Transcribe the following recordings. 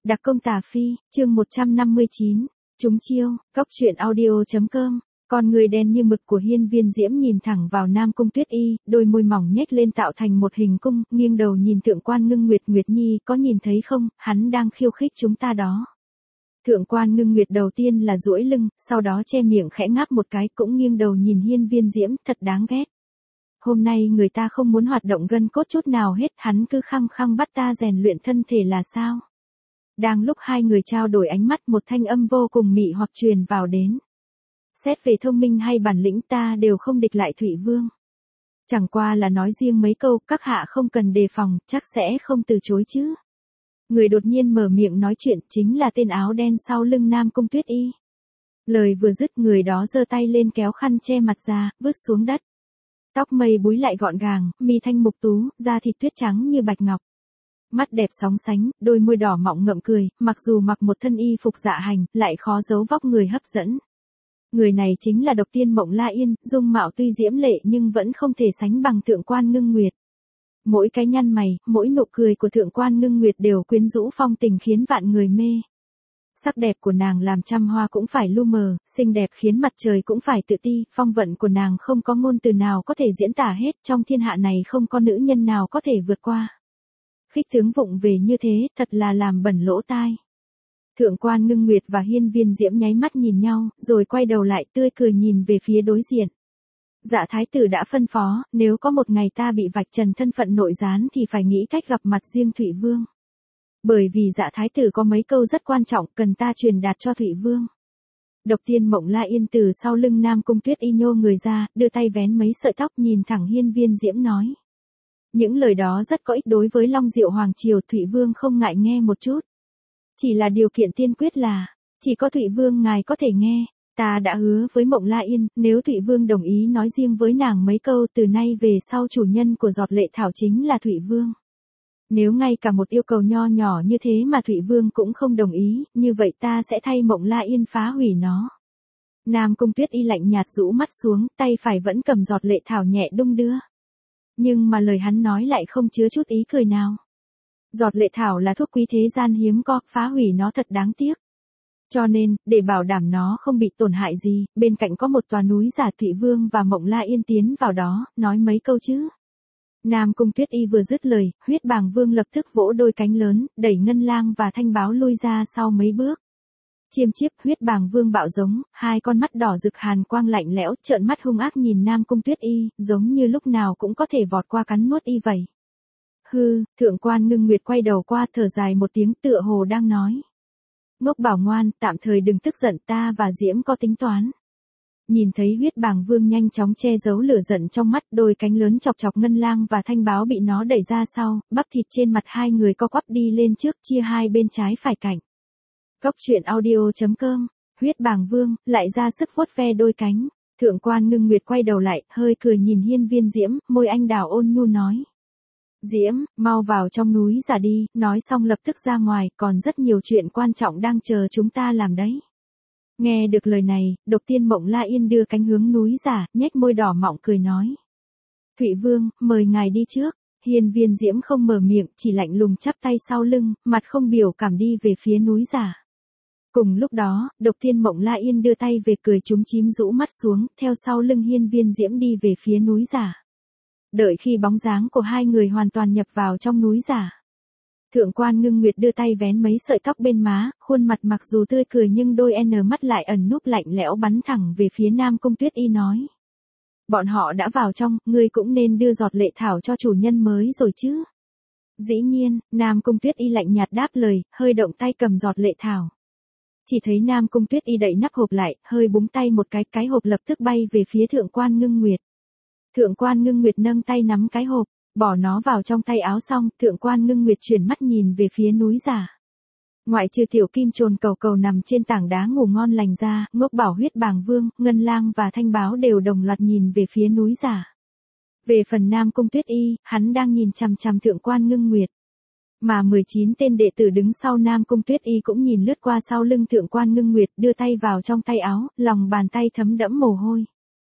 Đặc công Tà Phi, chương 159, Chúng chiêu, Cóc truyện audio.com. Con người đen như mực của Hiên Viên Diễm nhìn thẳng vào Nam Cung Tuyết Y, đôi môi mỏng nhếch lên tạo thành một hình cung, nghiêng đầu nhìn Thượng Quan Ngưng Nguyệt. Nguyệt Nhi, có nhìn thấy không, hắn đang khiêu khích chúng ta đó. Thượng Quan Ngưng Nguyệt đầu tiên là duỗi lưng, sau đó che miệng khẽ ngáp một cái, cũng nghiêng đầu nhìn Hiên Viên Diễm, thật đáng ghét. Hôm nay người ta không muốn hoạt động gân cốt chút nào hết, hắn cứ khăng khăng bắt ta rèn luyện thân thể là sao? Đang lúc hai người trao đổi ánh mắt, một thanh âm vô cùng mị hoặc truyền vào đến. Xét về thông minh hay bản lĩnh ta đều không địch lại Thụy Vương. Chẳng qua là nói riêng mấy câu, các hạ không cần đề phòng, chắc sẽ không từ chối chứ. Người đột nhiên mở miệng nói chuyện chính là tên áo đen sau lưng Nam Cung Tuyết Y. Lời vừa dứt, người đó giơ tay lên kéo khăn che mặt ra, vứt xuống đất. Tóc mây búi lại gọn gàng, mi thanh mục tú, da thịt tuyết trắng như bạch ngọc. Mắt đẹp sóng sánh, đôi môi đỏ mọng ngậm cười, mặc dù mặc một thân y phục dạ hành, lại khó giấu vóc người hấp dẫn. Người này chính là Độc Tiên Mộng La Yên, dung mạo tuy diễm lệ nhưng vẫn không thể sánh bằng Thượng Quan Ngưng Nguyệt. Mỗi cái nhăn mày, mỗi nụ cười của Thượng Quan Ngưng Nguyệt đều quyến rũ phong tình khiến vạn người mê. Sắc đẹp của nàng làm trăm hoa cũng phải lu mờ, xinh đẹp khiến mặt trời cũng phải tự ti, phong vận của nàng không có ngôn từ nào có thể diễn tả hết, trong thiên hạ này không có nữ nhân nào có thể vượt qua. Khích tướng vụng về như thế, thật là làm bẩn lỗ tai. Thượng Quan Ngưng Nguyệt và Hiên Viên Diễm nháy mắt nhìn nhau, rồi quay đầu lại tươi cười nhìn về phía đối diện. Dạ thái tử đã phân phó, nếu có một ngày ta bị vạch trần thân phận nội gián thì phải nghĩ cách gặp mặt riêng Thụy Vương. Bởi vì dạ thái tử có mấy câu rất quan trọng cần ta truyền đạt cho Thụy Vương. Độc Tiên Mộng La Yên từ sau lưng Nam Cung Tuyết Y nhô người ra, đưa tay vén mấy sợi tóc nhìn thẳng Hiên Viên Diễm nói. Những lời đó rất có ích đối với Long Diệu Hoàng Triều, Thụy Vương không ngại nghe một chút. Chỉ là điều kiện tiên quyết là, chỉ có Thụy Vương ngài có thể nghe. Ta đã hứa với Mộng La Yên, nếu Thụy Vương đồng ý nói riêng với nàng mấy câu, từ nay về sau chủ nhân của giọt lệ thảo chính là Thụy Vương. Nếu ngay cả một yêu cầu nho nhỏ như thế mà Thụy Vương cũng không đồng ý, như vậy ta sẽ thay Mộng La Yên phá hủy nó. Nam Cung Tuyết Y lạnh nhạt rũ mắt xuống, tay phải vẫn cầm giọt lệ thảo nhẹ đung đưa. Nhưng mà lời hắn nói lại không chứa chút ý cười nào. Giọt lệ thảo là thuốc quý thế gian hiếm có, phá hủy nó thật đáng tiếc. Cho nên, để bảo đảm nó không bị tổn hại gì, bên cạnh có một tòa núi giả, Thụy Vương và Mộng La Yên tiến vào đó, nói mấy câu chứ. Nam Cung Tuyết Y vừa dứt lời, Huyết Bàng Vương lập tức vỗ đôi cánh lớn, đẩy Ngân Lang và Thanh Báo lui ra sau mấy bước. Chiêm chiếp, Huyết Bàng Vương bạo giống, hai con mắt đỏ rực hàn quang lạnh lẽo, trợn mắt hung ác nhìn Nam Cung Tuyết Y, giống như lúc nào cũng có thể vọt qua cắn nuốt y vậy. Hư, Thượng Quan Ngưng Nguyệt quay đầu qua thở dài một tiếng tựa hồ đang nói. Ngốc bảo ngoan, tạm thời đừng tức giận, ta và Diễm có tính toán. Nhìn thấy Huyết Bàng Vương nhanh chóng che giấu lửa giận trong mắt, đôi cánh lớn chọc chọc Ngân Lang và Thanh Báo bị nó đẩy ra sau, bắp thịt trên mặt hai người co quắp đi lên trước, chia hai bên trái phải cạnh. Cóc truyện audio.com, Huyết Bàng Vương, lại ra sức vuốt ve đôi cánh. Thượng Quan Ngưng Nguyệt quay đầu lại, hơi cười nhìn Hiên Viên Diễm, môi anh đào ôn nhu nói. Diễm, mau vào trong núi giả đi, nói xong lập tức ra ngoài, còn rất nhiều chuyện quan trọng đang chờ chúng ta làm đấy. Nghe được lời này, Độc Tiên Mộng La Yên đưa cánh hướng núi giả, nhếch môi đỏ mọng cười nói. Thụy Vương, mời ngài đi trước. Hiên Viên Diễm không mở miệng, chỉ lạnh lùng chắp tay sau lưng, mặt không biểu cảm đi về phía núi giả. Cùng lúc đó, Độc Tiên Mộng La Yên đưa tay về cười chúm chím rũ mắt xuống, theo sau lưng Hiên Viên Diễm đi về phía núi giả. Đợi khi bóng dáng của hai người hoàn toàn nhập vào trong núi giả. Thượng Quan Ngưng Nguyệt đưa tay vén mấy sợi tóc bên má, khuôn mặt mặc dù tươi cười nhưng đôi mắt lại ẩn núp lạnh lẽo bắn thẳng về phía Nam Cung Tuyết Y nói. Bọn họ đã vào trong, ngươi cũng nên đưa giọt lệ thảo cho chủ nhân mới rồi chứ. Dĩ nhiên, Nam Cung Tuyết Y lạnh nhạt đáp lời, hơi động tay cầm giọt lệ thảo. Chỉ thấy Nam Cung Tuyết Y đậy nắp hộp lại, hơi búng tay một cái hộp lập tức bay về phía Thượng Quan Ngưng Nguyệt. Thượng Quan Ngưng Nguyệt nâng tay nắm cái hộp, bỏ nó vào trong tay áo xong, Thượng Quan Ngưng Nguyệt chuyển mắt nhìn về phía núi giả. Ngoại trừ tiểu kim trồn cầu cầu nằm trên tảng đá ngủ ngon lành ra, Ngốc Bảo, Huyết Bàng Vương, Ngân Lang và Thanh Báo đều đồng loạt nhìn về phía núi giả. Về phần Nam Cung Tuyết Y, hắn đang nhìn chằm chằm Thượng Quan Ngưng Nguyệt. Mà 19 tên đệ tử đứng sau Nam Cung Tuyết Y cũng nhìn lướt qua sau lưng Thượng Quan Ngưng Nguyệt, đưa tay vào trong tay áo, lòng bàn tay thấm đẫm mồ hôi.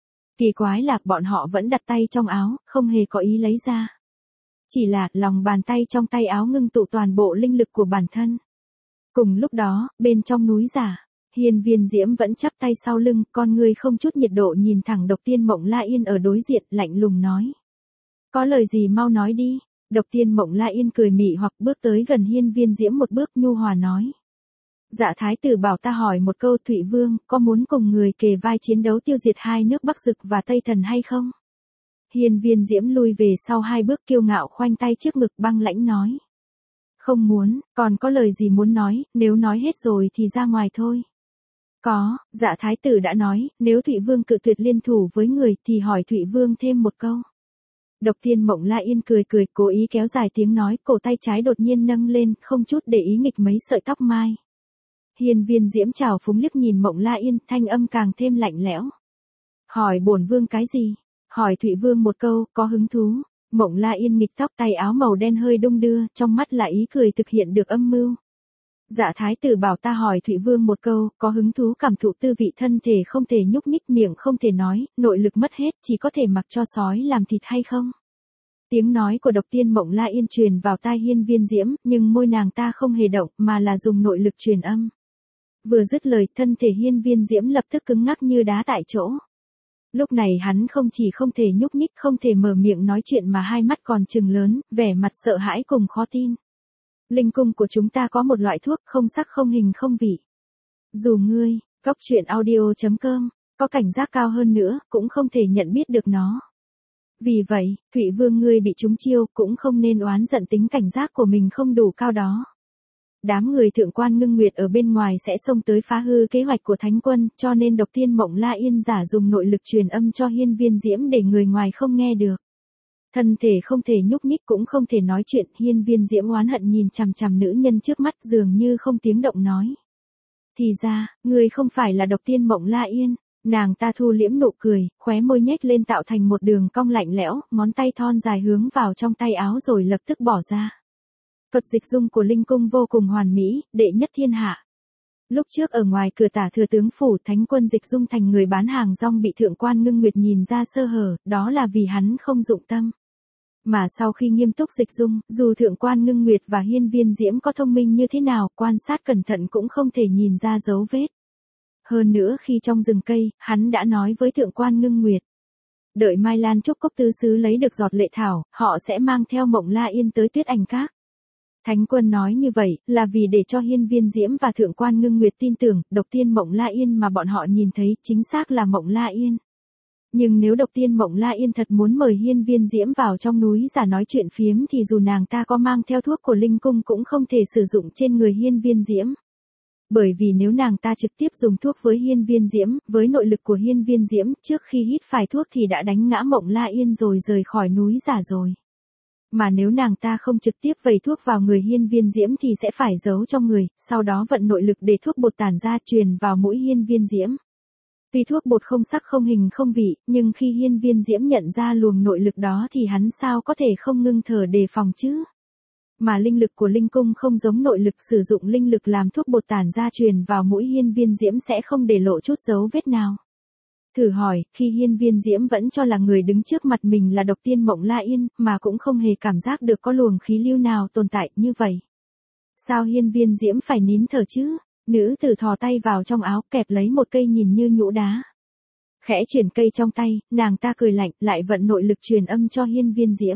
Kỳ quái là bọn họ vẫn đặt tay trong áo, không hề có ý lấy ra. Chỉ là lòng bàn tay trong tay áo ngưng tụ toàn bộ linh lực của bản thân. Cùng lúc đó, bên trong núi giả, Hiên Viên Diễm vẫn chắp tay sau lưng, con người không chút nhiệt độ nhìn thẳng Độc Tiên Mộng La Yên ở đối diện, lạnh lùng nói. Có lời gì mau nói đi. Độc Tiên Mộng La Yên cười mị hoặc bước tới gần Hiên Viên Diễm một bước nhu hòa nói. Dạ thái tử bảo ta hỏi một câu, Thụy Vương, có muốn cùng người kề vai chiến đấu tiêu diệt hai nước Bắc Dực và Tây Thần hay không? Hiên Viên Diễm lui về sau hai bước kiêu ngạo khoanh tay trước ngực băng lãnh nói. Không muốn, còn có lời gì muốn nói, nếu nói hết rồi thì ra ngoài thôi. Có, dạ thái tử đã nói, nếu Thụy Vương cự tuyệt liên thủ với người thì hỏi Thụy Vương thêm một câu. Độc Tiên Mộng La Yên cười cười, cố ý kéo dài tiếng nói, cổ tay trái đột nhiên nâng lên, không chút để ý nghịch mấy sợi tóc mai. Hiên Viên Diễm trào phúng liếc nhìn Mộng La Yên, thanh âm càng thêm lạnh lẽo. Hỏi bổn vương cái gì? Hỏi Thụy Vương một câu, có hứng thú. Mộng La Yên nghịch tóc, tay áo màu đen hơi đung đưa, trong mắt là ý cười thực hiện được âm mưu. Dạ thái tử bảo ta hỏi Thụy Vương một câu, có hứng thú cảm thụ tư vị thân thể không thể nhúc nhích, miệng không thể nói, nội lực mất hết, chỉ có thể mặc cho sói làm thịt hay không? Tiếng nói của Độc Tiên Mộng La Yên truyền vào tai Hiên Viên Diễm, nhưng môi nàng ta không hề động, mà là dùng nội lực truyền âm. Vừa dứt lời, thân thể Hiên Viên Diễm lập tức cứng ngắc như đá tại chỗ. Lúc này hắn không chỉ không thể nhúc nhích, không thể mở miệng nói chuyện mà hai mắt còn trừng lớn, vẻ mặt sợ hãi cùng khó tin. Linh cung của chúng ta có một loại thuốc không sắc không hình không vị. Dù ngươi, góc truyện audio.com, có cảnh giác cao hơn nữa, cũng không thể nhận biết được nó. Vì vậy, Thụy Vương ngươi bị trúng chiêu, cũng không nên oán giận tính cảnh giác của mình không đủ cao đó. Đám người Thượng Quan Ngưng Nguyệt ở bên ngoài sẽ xông tới phá hư kế hoạch của Thánh quân, cho nên Độc Tiên Mộng La Yên giả dùng nội lực truyền âm cho Hiên Viên Diễm để người ngoài không nghe được. Thân thể không thể nhúc nhích cũng không thể nói chuyện, Hiên Viên Diễm oán hận nhìn chằm chằm nữ nhân trước mắt dường như không tiếng động nói. Thì ra, người không phải là Độc Tiên Mộng La Yên. Nàng ta thu liễm nụ cười, khóe môi nhếch lên tạo thành một đường cong lạnh lẽo, ngón tay thon dài hướng vào trong tay áo rồi lập tức bỏ ra. Thuật dịch dung của Linh cung vô cùng hoàn mỹ, đệ nhất thiên hạ. Lúc trước ở ngoài cửa Tả Thừa tướng phủ, Thánh quân dịch dung thành người bán hàng rong bị Thượng Quan Ngưng Nguyệt nhìn ra sơ hở, đó là vì hắn không dụng tâm. Mà sau khi nghiêm túc dịch dung, dù Thượng Quan Ngưng Nguyệt và Hiên Viên Diễm có thông minh như thế nào, quan sát cẩn thận cũng không thể nhìn ra dấu vết. Hơn nữa khi trong rừng cây, hắn đã nói với Thượng Quan Ngưng Nguyệt. Đợi Mai Lan Trúc Cốc tứ xứ lấy được giọt lệ thảo, họ sẽ mang theo Mộng La Yên tới Tuyết Ảnh Các. Thánh quân nói như vậy, là vì để cho Hiên Viên Diễm và Thượng Quan Ngưng Nguyệt tin tưởng, Độc Tiên Mộng La Yên mà bọn họ nhìn thấy, chính xác là Mộng La Yên. Nhưng nếu Độc Tiên Mộng La Yên thật muốn mời Hiên Viên Diễm vào trong núi giả nói chuyện phiếm thì dù nàng ta có mang theo thuốc của Linh cung cũng không thể sử dụng trên người Hiên Viên Diễm. Bởi vì nếu nàng ta trực tiếp dùng thuốc với Hiên Viên Diễm, với nội lực của Hiên Viên Diễm, trước khi hít phải thuốc thì đã đánh ngã Mộng La Yên rồi rời khỏi núi giả rồi. Mà nếu nàng ta không trực tiếp vẩy thuốc vào người Hiên Viên Diễm thì sẽ phải giấu trong người, sau đó vận nội lực để thuốc bột tản ra truyền vào mũi Hiên Viên Diễm. Tuy thuốc bột không sắc không hình không vị, nhưng khi Hiên Viên Diễm nhận ra luồng nội lực đó thì hắn sao có thể không ngưng thở đề phòng chứ? Mà linh lực của Linh cung không giống nội lực, sử dụng linh lực làm thuốc bột tản ra truyền vào mũi Hiên Viên Diễm sẽ không để lộ chút dấu vết nào. Thử hỏi, khi Hiên Viên Diễm vẫn cho là người đứng trước mặt mình là Độc Tiên Mộng La Yên, mà cũng không hề cảm giác được có luồng khí lưu nào tồn tại như vậy. Sao Hiên Viên Diễm phải nín thở chứ? Nữ tử thò tay vào trong áo kẹp lấy một cây nhìn như nhũ đá. Khẽ chuyển cây trong tay, nàng ta cười lạnh, lại vận nội lực truyền âm cho Hiên Viên Diễm.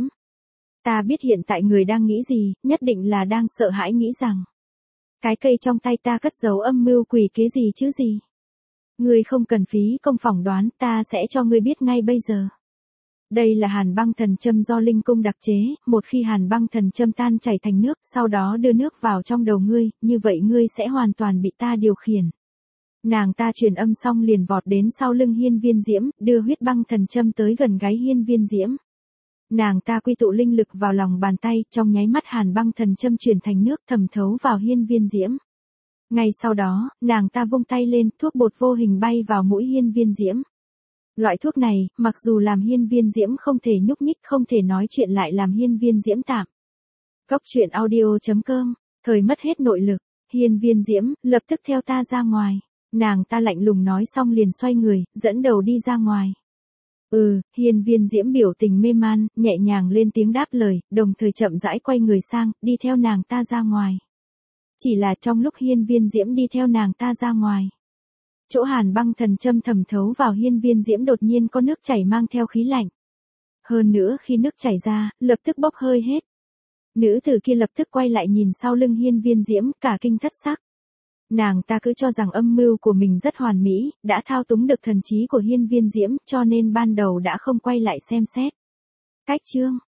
Ta biết hiện tại người đang nghĩ gì, nhất định là đang sợ hãi nghĩ rằng. Cái cây trong tay ta cất giấu âm mưu quỷ kế gì chứ gì. Ngươi không cần phí công phỏng đoán, ta sẽ cho ngươi biết ngay bây giờ. Đây là Hàn Băng Thần Châm do Linh cung đặc chế, một khi Hàn Băng Thần Châm tan chảy thành nước, sau đó đưa nước vào trong đầu ngươi, như vậy ngươi sẽ hoàn toàn bị ta điều khiển. Nàng ta truyền âm xong liền vọt đến sau lưng Hiên Viên Diễm, đưa huyết băng thần châm tới gần gáy Hiên Viên Diễm. Nàng ta quy tụ linh lực vào lòng bàn tay, trong nháy mắt Hàn Băng Thần Châm chuyển thành nước thẩm thấu vào Hiên Viên Diễm. Ngay sau đó, nàng ta vung tay lên, thuốc bột vô hình bay vào mũi Hiên Viên Diễm. Loại thuốc này, mặc dù làm Hiên Viên Diễm không thể nhúc nhích, không thể nói chuyện, lại làm Hiên Viên Diễm tạm. Góc truyện audio.com, thời mất hết nội lực, Hiên Viên Diễm, lập tức theo ta ra ngoài. Nàng ta lạnh lùng nói xong liền xoay người, dẫn đầu đi ra ngoài. Hiên Viên Diễm biểu tình mê man, nhẹ nhàng lên tiếng đáp lời, đồng thời chậm rãi quay người sang, đi theo nàng ta ra ngoài. Chỉ là trong lúc Hiên Viên Diễm đi theo nàng ta ra ngoài. Chỗ hàn băng thần châm thẩm thấu vào Hiên Viên Diễm đột nhiên có nước chảy mang theo khí lạnh. Hơn nữa khi nước chảy ra, lập tức bốc hơi hết. Nữ tử kia lập tức quay lại nhìn sau lưng Hiên Viên Diễm, cả kinh thất sắc. Nàng ta cứ cho rằng âm mưu của mình rất hoàn mỹ, đã thao túng được thần trí của Hiên Viên Diễm, cho nên ban đầu đã không quay lại xem xét. Cách chương